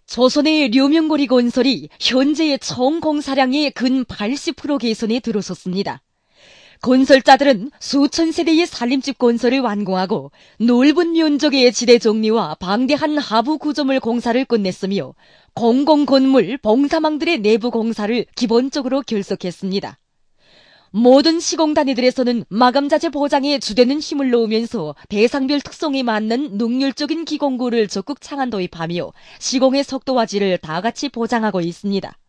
조선의 료명고리 건설이 현재의 총 공사량의 근 80% 개선에 들어섰습니다. 건설자들은 수천 세대의 살림집 건설을 완공하고 넓은 면적의 지대 정리와 방대한 하부 구조물 공사를 끝냈으며 공공건물 봉사망들의 내부 공사를 기본적으로 결석했습니다. 모든 시공단위들에서는 마감자재 보장에 주되는 힘을 놓으면서 대상별 특성에 맞는 능률적인 기공구를 적극 창안 도입하며 시공의 속도와 질을 다같이 보장하고 있습니다.